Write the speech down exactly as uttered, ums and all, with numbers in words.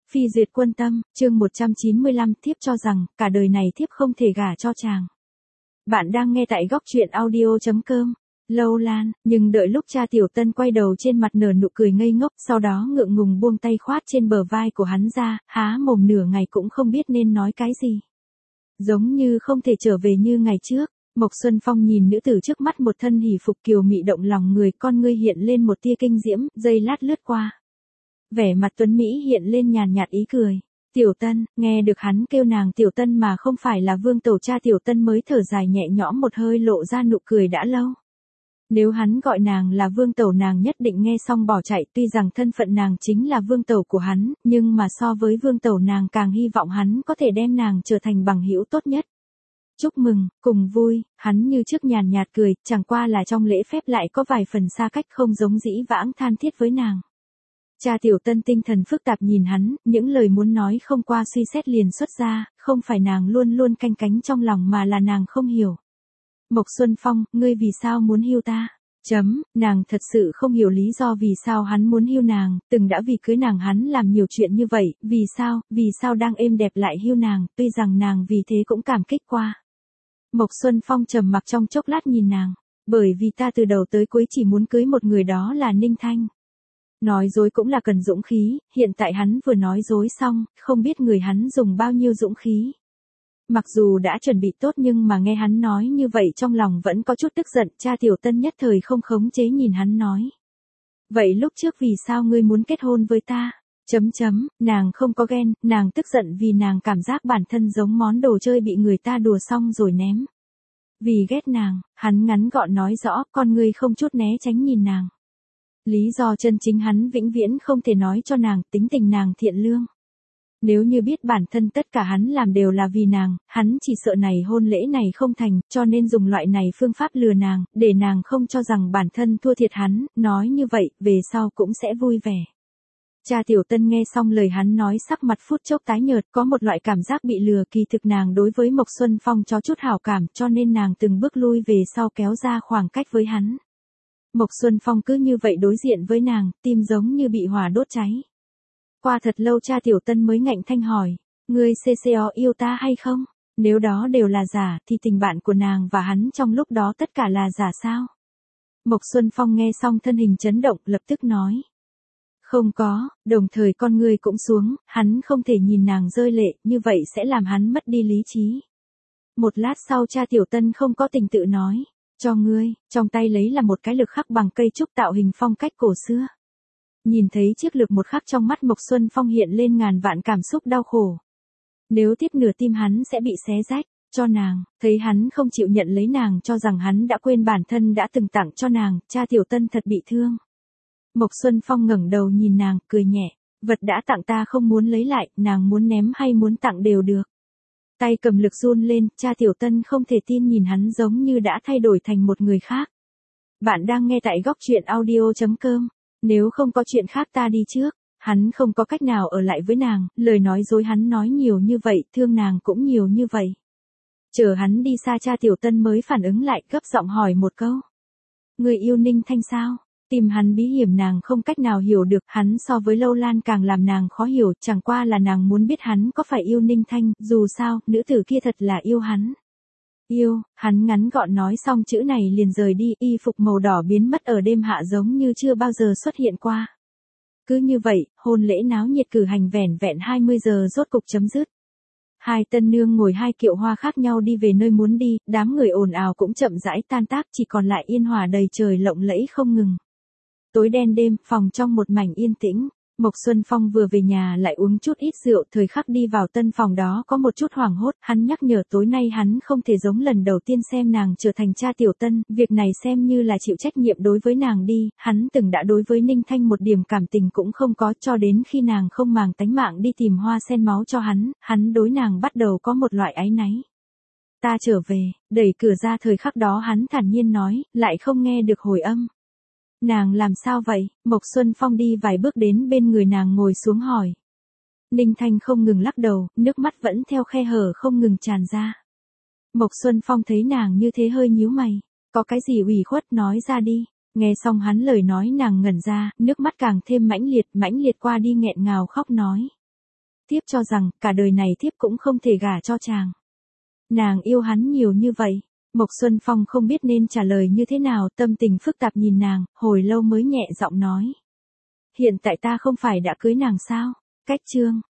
Phi duyệt quân tâm, chương một trăm chín mươi lăm, thiếp cho rằng, cả đời này thiếp không thể gả cho chàng. Bạn đang nghe tại góc truyện audio chấm com. Lâu Lan, nhưng đợi lúc cha Tiểu Tân quay đầu trên mặt nở nụ cười ngây ngốc, sau đó ngượng ngùng buông tay khoát trên bờ vai của hắn ra, há mồm nửa ngày cũng không biết nên nói cái gì. Giống như không thể trở về như ngày trước. Mộc Xuân Phong nhìn nữ tử trước mắt một thân hỉ phục kiều mị động lòng người, con ngươi hiện lên một tia kinh diễm, giây lát lướt qua. Vẻ mặt tuấn Mỹ hiện lên nhàn nhạt ý cười. Tiểu Tân, nghe được hắn kêu nàng Tiểu Tân mà không phải là Vương Tẩu, cha Tiểu Tân mới thở dài nhẹ nhõm một hơi, lộ ra nụ cười đã lâu. Nếu hắn gọi nàng là Vương Tẩu, nàng nhất định nghe xong bỏ chạy, tuy rằng thân phận nàng chính là Vương Tẩu của hắn, nhưng mà so với Vương Tẩu nàng càng hy vọng hắn có thể đem nàng trở thành bằng hữu tốt nhất. Chúc mừng, cùng vui, hắn như trước nhàn nhạt cười, chẳng qua là trong lễ phép lại có vài phần xa cách, không giống dĩ vãng than thiết với nàng. Cha Tiểu Tân tinh thần phức tạp nhìn hắn, những lời muốn nói không qua suy xét liền xuất ra, không phải nàng luôn luôn canh cánh trong lòng mà là nàng không hiểu. Mộc Xuân Phong, ngươi vì sao muốn hưu ta? Chấm, nàng thật sự không hiểu lý do vì sao hắn muốn hưu nàng, từng đã vì cưới nàng hắn làm nhiều chuyện như vậy, vì sao, vì sao đang êm đẹp lại hưu nàng, tuy rằng nàng vì thế cũng cảm kích qua. Mộc Xuân Phong trầm mặc trong chốc lát nhìn nàng, bởi vì ta từ đầu tới cuối chỉ muốn cưới một người, đó là Ninh Thanh. Nói dối cũng là cần dũng khí, hiện tại hắn vừa nói dối xong, không biết người hắn dùng bao nhiêu dũng khí. Mặc dù đã chuẩn bị tốt nhưng mà nghe hắn nói như vậy trong lòng vẫn có chút tức giận, cha Tiểu Tân nhất thời không khống chế nhìn hắn nói. Vậy lúc trước vì sao ngươi muốn kết hôn với ta? Chấm chấm, nàng không có ghen, nàng tức giận vì nàng cảm giác bản thân giống món đồ chơi bị người ta đùa xong rồi ném. Vì ghét nàng, hắn ngắn gọn nói rõ, con ngươi không chút né tránh nhìn nàng. Lý do chân chính hắn vĩnh viễn không thể nói cho nàng, tính tình nàng thiện lương. Nếu như biết bản thân tất cả hắn làm đều là vì nàng, hắn chỉ sợ này hôn lễ này không thành, cho nên dùng loại này phương pháp lừa nàng, để nàng không cho rằng bản thân thua thiệt hắn, nói như vậy, về sau cũng sẽ vui vẻ. Cha Tiểu Tân nghe xong lời hắn nói sắc mặt phút chốc tái nhợt, có một loại cảm giác bị lừa, kỳ thực nàng đối với Mộc Xuân Phong cho chút hảo cảm, cho nên nàng từng bước lui về sau kéo ra khoảng cách với hắn. Mộc Xuân Phong cứ như vậy đối diện với nàng, tim giống như bị hỏa đốt cháy. Qua thật lâu cha Tiểu Tân mới ngạnh thanh hỏi, ngươi xê xê o yêu ta hay không? Nếu đó đều là giả, thì tình bạn của nàng và hắn trong lúc đó tất cả là giả sao? Mộc Xuân Phong nghe xong thân hình chấn động, lập tức nói. Không có, đồng thời con ngươi cũng xuống, hắn không thể nhìn nàng rơi lệ, như vậy sẽ làm hắn mất đi lý trí. Một lát sau cha Tiểu Tân không có tình tự nói, cho ngươi, trong tay lấy là một cái lược khắc bằng cây trúc tạo hình phong cách cổ xưa. Nhìn thấy chiếc lược một khắc trong mắt Mộc Xuân Phong hiện lên ngàn vạn cảm xúc đau khổ. Nếu tiếp nửa tim hắn sẽ bị xé rách, cho nàng, thấy hắn không chịu nhận lấy nàng cho rằng hắn đã quên bản thân đã từng tặng cho nàng, cha Tiểu Tân thật bị thương. Mộc Xuân Phong ngẩng đầu nhìn nàng, cười nhẹ, vật đã tặng ta không muốn lấy lại, nàng muốn ném hay muốn tặng đều được. Tay cầm lược run lên, cha Tiểu Tân không thể tin nhìn hắn giống như đã thay đổi thành một người khác. Bạn đang nghe tại góc truyện audio chấm com. Nếu không có chuyện khác ta đi trước, hắn không có cách nào ở lại với nàng, lời nói dối hắn nói nhiều như vậy, thương nàng cũng nhiều như vậy. Chờ hắn đi xa cha Tiểu Tân mới phản ứng lại, gấp giọng hỏi một câu. Người yêu Ninh Thanh sao? Tìm hắn bí hiểm nàng không cách nào hiểu được, hắn so với Lâu Lan càng làm nàng khó hiểu, chẳng qua là nàng muốn biết hắn có phải yêu Ninh Thanh, dù sao, nữ tử kia thật là yêu hắn. Yêu, hắn ngắn gọn nói xong chữ này liền rời đi, y phục màu đỏ biến mất ở đêm hạ giống như chưa bao giờ xuất hiện qua. Cứ như vậy, hôn lễ náo nhiệt cử hành vẻn vẹn hai mươi giờ rốt cục chấm dứt. Hai tân nương ngồi hai kiệu hoa khác nhau đi về nơi muốn đi, đám người ồn ào cũng chậm rãi tan tác, chỉ còn lại yên hòa đầy trời lộng lẫy không ngừng. Tối đen đêm, phòng trong một mảnh yên tĩnh. Mộc Xuân Phong vừa về nhà lại uống chút ít rượu, thời khắc đi vào tân phòng đó có một chút hoảng hốt, hắn nhắc nhở tối nay hắn không thể giống lần đầu tiên xem nàng trở thành cha Tiểu Tân, việc này xem như là chịu trách nhiệm đối với nàng đi, hắn từng đã đối với Ninh Thanh một điểm cảm tình cũng không có, cho đến khi nàng không màng tánh mạng đi tìm hoa sen máu cho hắn, hắn đối nàng bắt đầu có một loại áy náy. Ta trở về, đẩy cửa ra thời khắc đó hắn thản nhiên nói, lại không nghe được hồi âm. Nàng làm sao vậy? Mộc Xuân Phong đi vài bước đến bên người nàng ngồi xuống hỏi. Ninh Thanh không ngừng lắc đầu, nước mắt vẫn theo khe hở không ngừng tràn ra. Mộc Xuân Phong thấy nàng như thế hơi nhíu mày. Có cái gì ủy khuất nói ra đi. Nghe xong hắn lời nói nàng ngẩn ra, nước mắt càng thêm mãnh liệt, mãnh liệt qua đi nghẹn ngào khóc nói. thiếp cho rằng, cả đời này thiếp cũng không thể gả cho chàng. Nàng yêu hắn nhiều như vậy. Mộc Xuân Phong không biết nên trả lời như thế nào, tâm tình phức tạp nhìn nàng, hồi lâu mới nhẹ giọng nói. Hiện tại ta không phải đã cưới nàng sao? Cách chương